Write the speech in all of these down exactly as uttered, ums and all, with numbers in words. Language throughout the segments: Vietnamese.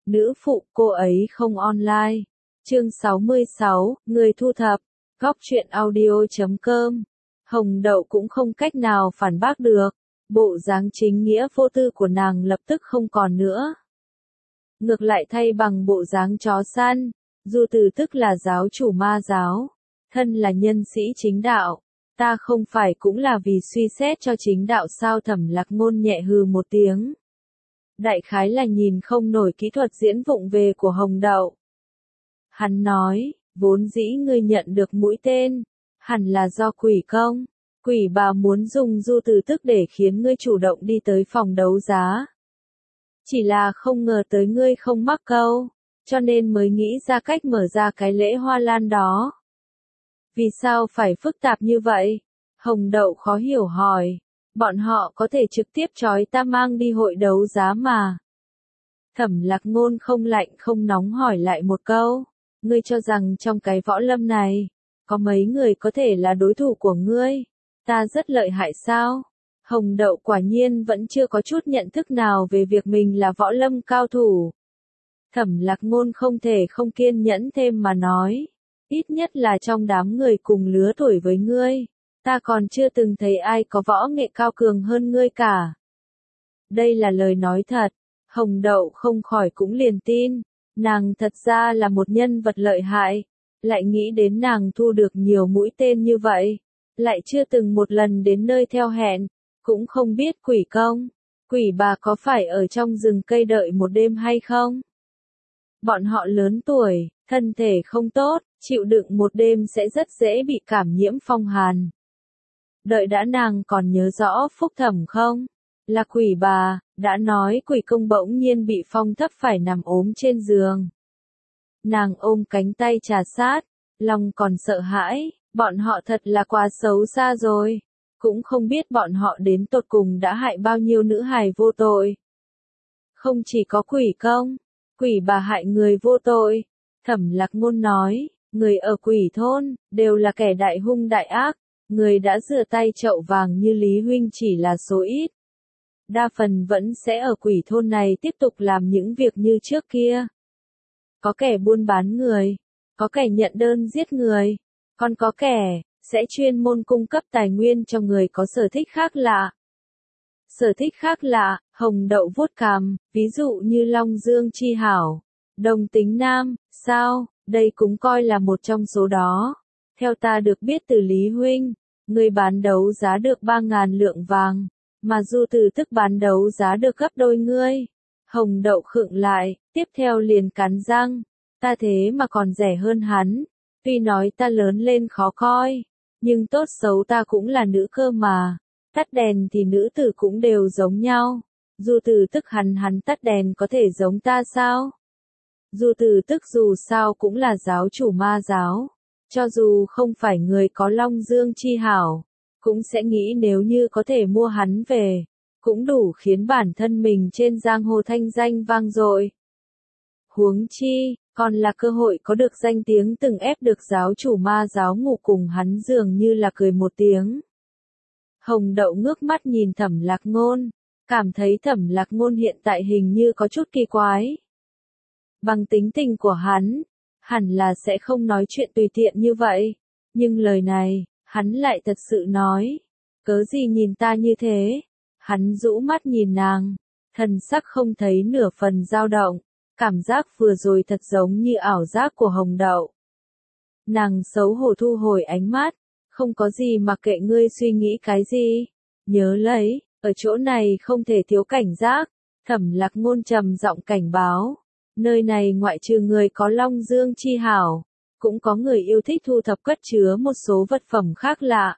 Nữ phụ, cô ấy không online. Chương sáu mươi sáu, người thu thập. Góc truyện audio chấm com. Hồng Đậu cũng không cách nào phản bác được. Bộ dáng chính nghĩa vô tư của nàng lập tức không còn nữa. Ngược lại thay bằng bộ dáng chó săn. Du Từ tức là giáo chủ ma giáo. Thân là nhân sĩ chính đạo. Ta không phải cũng là vì suy xét cho chính đạo sao? Thẩm Lạc Ngôn nhẹ hừ một tiếng. Đại khái là nhìn không nổi kỹ thuật diễn vụng về của Hồng Đậu. Hắn nói, vốn dĩ ngươi nhận được mũi tên, hẳn là do quỷ công. Quỷ bà muốn dùng Du Từ tức để khiến ngươi chủ động đi tới phòng đấu giá. Chỉ là không ngờ tới ngươi không mắc câu, cho nên mới nghĩ ra cách mở ra cái lễ hoa lan đó. Vì sao phải phức tạp như vậy? Hồng Đậu khó hiểu hỏi. Bọn họ có thể trực tiếp trói ta mang đi hội đấu giá mà. Thẩm Lạc Ngôn không lạnh không nóng hỏi lại một câu. Ngươi cho rằng trong cái võ lâm này, có mấy người có thể là đối thủ của ngươi? Ta rất lợi hại sao? Hồng Đậu quả nhiên vẫn chưa có chút nhận thức nào về việc mình là võ lâm cao thủ. Thẩm Lạc Ngôn không thể không kiên nhẫn thêm mà nói. Ít nhất là trong đám người cùng lứa tuổi với ngươi, ta còn chưa từng thấy ai có võ nghệ cao cường hơn ngươi cả. Đây là lời nói thật. Hồng Đậu không khỏi cũng liền tin. Nàng thật ra là một nhân vật lợi hại. Lại nghĩ đến nàng thu được nhiều mũi tên như vậy. Lại chưa từng một lần đến nơi theo hẹn. Cũng không biết quỷ công. Quỷ bà có phải ở trong rừng cây đợi một đêm hay không? Bọn họ lớn tuổi, thân thể không tốt, chịu đựng một đêm sẽ rất dễ bị cảm nhiễm phong hàn. Đợi đã, nàng còn nhớ rõ Phúc Thẩm không? Là quỷ bà, đã nói quỷ công bỗng nhiên bị phong thấp phải nằm ốm trên giường. Nàng ôm cánh tay trà sát, lòng còn sợ hãi, bọn họ thật là quá xấu xa rồi. Cũng không biết bọn họ đến tột cùng đã hại bao nhiêu nữ hài vô tội. Không chỉ có quỷ công, quỷ bà hại người vô tội. Thẩm Lạc Ngôn nói, người ở quỷ thôn, đều là kẻ đại hung đại ác. Người đã rửa tay chậu vàng như Lý Huynh chỉ là số ít. Đa phần vẫn sẽ ở quỷ thôn này tiếp tục làm những việc như trước kia. Có kẻ buôn bán người, có kẻ nhận đơn giết người, còn có kẻ sẽ chuyên môn cung cấp tài nguyên cho người có sở thích khác lạ. Sở thích khác lạ, Hồng Đậu vuốt cằm, ví dụ như Long Dương Chi Hảo, Đồng Tính Nam, sao, đây cũng coi là một trong số đó. Theo ta được biết từ Lý Huynh, người bán đấu giá được ba ngàn lượng vàng, mà Du Từ tức bán đấu giá được gấp đôi ngươi. Hồng Đậu khựng lại, tiếp theo liền cắn răng, ta thế mà còn rẻ hơn hắn. Tuy nói ta lớn lên khó coi, nhưng tốt xấu ta cũng là nữ cơ mà. Tắt đèn thì nữ tử cũng đều giống nhau. Du Từ tức hắn hắn tắt đèn có thể giống ta sao? Du Từ tức dù sao cũng là giáo chủ ma giáo. Cho dù không phải người có Long Dương Chi Hảo, cũng sẽ nghĩ nếu như có thể mua hắn về, cũng đủ khiến bản thân mình trên giang hồ thanh danh vang dội. Huống chi, còn là cơ hội có được danh tiếng từng ép được giáo chủ ma giáo ngủ cùng hắn dường như là cười một tiếng. Hồng Đậu ngước mắt nhìn Thẩm Lạc Ngôn, cảm thấy Thẩm Lạc Ngôn hiện tại hình như có chút kỳ quái. Bằng tính tình của hắn, hẳn là sẽ không nói chuyện tùy tiện như vậy, nhưng lời này, hắn lại thật sự nói. Cớ gì nhìn ta như thế? Hắn rũ mắt nhìn nàng, thần sắc không thấy nửa phần dao động, cảm giác vừa rồi thật giống như ảo giác của Hồng Đậu. Nàng xấu hổ thu hồi ánh mắt, không có gì mà kệ ngươi suy nghĩ cái gì. Nhớ lấy, ở chỗ này không thể thiếu cảnh giác. Thẩm Lạc Ngôn trầm giọng cảnh báo. Nơi này ngoại trừ người có Long Dương Chi Hảo, cũng có người yêu thích thu thập cất chứa một số vật phẩm khác lạ.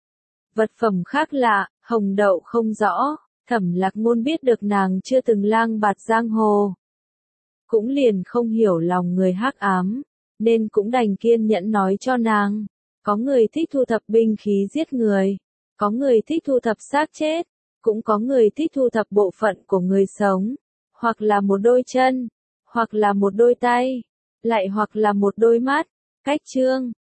Vật phẩm khác lạ, Hồng Đậu không rõ. Thẩm Lạc Ngôn biết được nàng chưa từng lang bạt giang hồ, cũng liền không hiểu lòng người hắc ám, nên cũng đành kiên nhẫn nói cho nàng. Có người thích thu thập binh khí giết người, có người thích thu thập xác chết, cũng có người thích thu thập bộ phận của người sống, hoặc là một đôi chân, hoặc là một đôi tay, lại hoặc là một đôi mắt. Cách chương